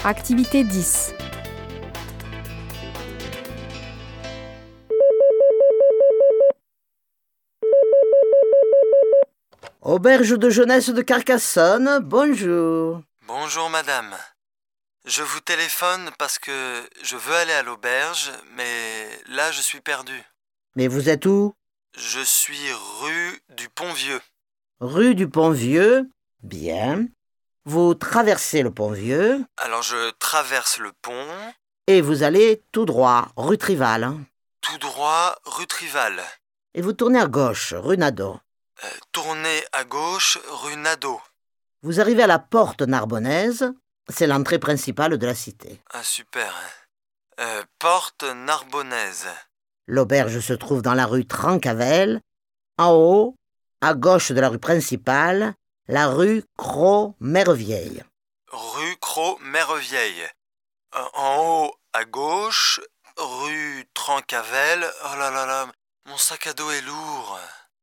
Activité 10. Auberge de jeunesse de Carcassonne, bonjour. Bonjour madame. Je vous téléphone parce que je veux aller à l'auberge, mais là je suis perdu. Mais vous êtes où? Je suis rue du Pont-Vieux. Rue du Pont-Vieux. Bien. Vous traversez le Pont-Vieux Alors je traverse le pont, et vous allez tout droit, rue Trival. tout droit rue Trival. Et vous tournez à gauche, rue Nadeau. Tournez à gauche rue Nadeau. Vous arrivez à la porte Narbonnaise, c'est l'entrée principale de la cité. Ah super. Porte Narbonnaise. L'auberge se trouve dans la rue Trancavel. En haut, à gauche de la rue principale, la rue Cros-Mervieille. Rue Cros-Mervieille. En haut à gauche, rue Trancavel. Oh là là là, mon sac à dos est lourd.